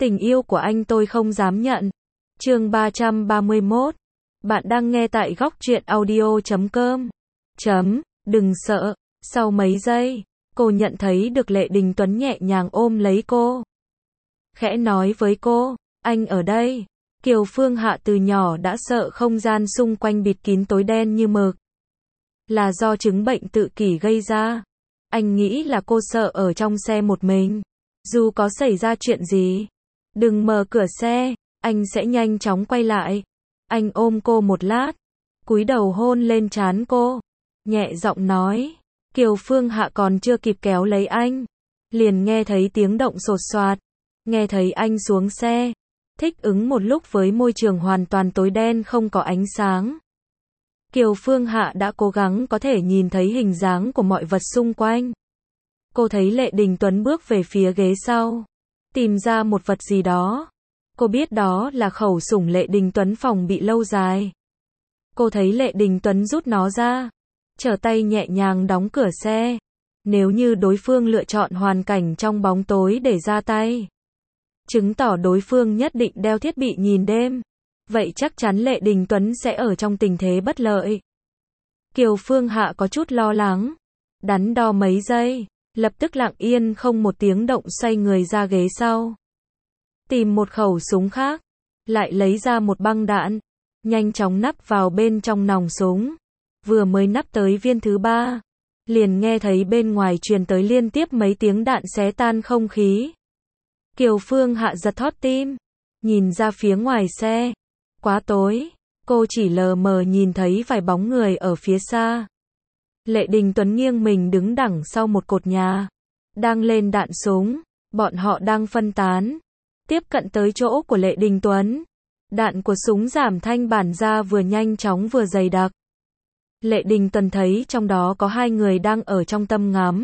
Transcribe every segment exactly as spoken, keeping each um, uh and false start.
Tình yêu của anh tôi không dám nhận. Chương ba trăm ba mươi mốt. Bạn đang nghe tại góc truyện audio chấm com. Chấm, đừng sợ. Sau mấy giây, cô nhận thấy được Lệ Đình Tuấn nhẹ nhàng ôm lấy cô. Khẽ nói với cô, anh ở đây. Kiều Phương Hạ từ nhỏ đã sợ không gian xung quanh bịt kín tối đen như mực. Là do chứng bệnh tự kỷ gây ra. Anh nghĩ là cô sợ ở trong xe một mình. Dù có xảy ra chuyện gì, đừng mở cửa xe, anh sẽ nhanh chóng quay lại. Anh ôm cô một lát, cúi đầu hôn lên trán cô, nhẹ giọng nói. Kiều Phương Hạ còn chưa kịp kéo lấy anh, liền nghe thấy tiếng động sột soạt, nghe thấy anh xuống xe, thích ứng một lúc với môi trường hoàn toàn tối đen không có ánh sáng. Kiều Phương Hạ đã cố gắng có thể nhìn thấy hình dáng của mọi vật xung quanh. Cô thấy Lệ Đình Tuấn bước về phía ghế sau, tìm ra một vật gì đó. Cô biết đó là khẩu sủng Lệ Đình Tuấn phòng bị lâu dài. Cô thấy Lệ Đình Tuấn rút nó ra, trở tay nhẹ nhàng đóng cửa xe. Nếu như đối phương lựa chọn hoàn cảnh trong bóng tối để ra tay, chứng tỏ đối phương nhất định đeo thiết bị nhìn đêm. Vậy chắc chắn Lệ Đình Tuấn sẽ ở trong tình thế bất lợi. Kiều Phương Hạ có chút lo lắng, đắn đo mấy giây, lập tức lặng yên không một tiếng động xoay người ra ghế sau. Tìm một khẩu súng khác, lại lấy ra một băng đạn, nhanh chóng nắp vào bên trong nòng súng. Vừa mới nắp tới viên thứ ba, liền nghe thấy bên ngoài truyền tới liên tiếp mấy tiếng đạn xé tan không khí. Kiều Phương Hạ giật thót tim, nhìn ra phía ngoài xe. Quá tối, cô chỉ lờ mờ nhìn thấy vài bóng người ở phía xa. Lệ Đình Tuấn nghiêng mình đứng đằng sau một cột nhà, đang lên đạn súng, bọn họ đang phân tán, tiếp cận tới chỗ của Lệ Đình Tuấn. Đạn của súng giảm thanh bản ra vừa nhanh chóng vừa dày đặc. Lệ Đình Tuấn thấy trong đó có hai người đang ở trong tầm ngắm.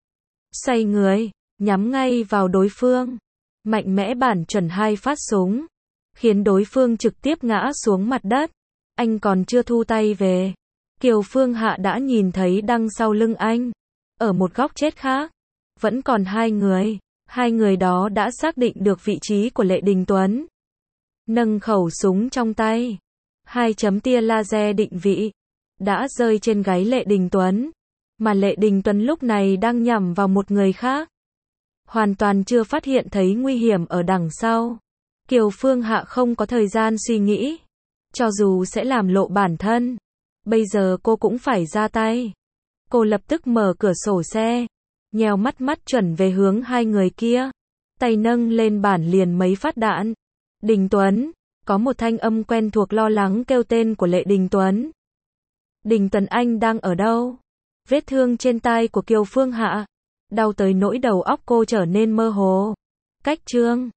Xoay người, nhắm ngay vào đối phương, mạnh mẽ bản chuẩn hai phát súng, khiến đối phương trực tiếp ngã xuống mặt đất. Anh còn chưa thu tay về, Kiều Phương Hạ đã nhìn thấy đằng sau lưng anh, ở một góc chết khác, vẫn còn hai người. Hai người đó đã xác định được vị trí của Lệ Đình Tuấn. Nâng khẩu súng trong tay, hai chấm tia laser định vị đã rơi trên gáy Lệ Đình Tuấn, mà Lệ Đình Tuấn lúc này đang nhắm vào một người khác, hoàn toàn chưa phát hiện thấy nguy hiểm ở đằng sau. Kiều Phương Hạ không có thời gian suy nghĩ, cho dù sẽ làm lộ bản thân, bây giờ cô cũng phải ra tay. Cô lập tức mở cửa sổ xe, nheo mắt mắt chuẩn về hướng hai người kia, tay nâng lên bản liền mấy phát đạn. Đình Tuấn, có một thanh âm quen thuộc lo lắng kêu tên của Lệ Đình Tuấn. Đình Tuấn, anh đang ở đâu? Vết thương trên tai của Kiều Phương Hạ đau tới nỗi đầu óc cô trở nên mơ hồ. Cách chương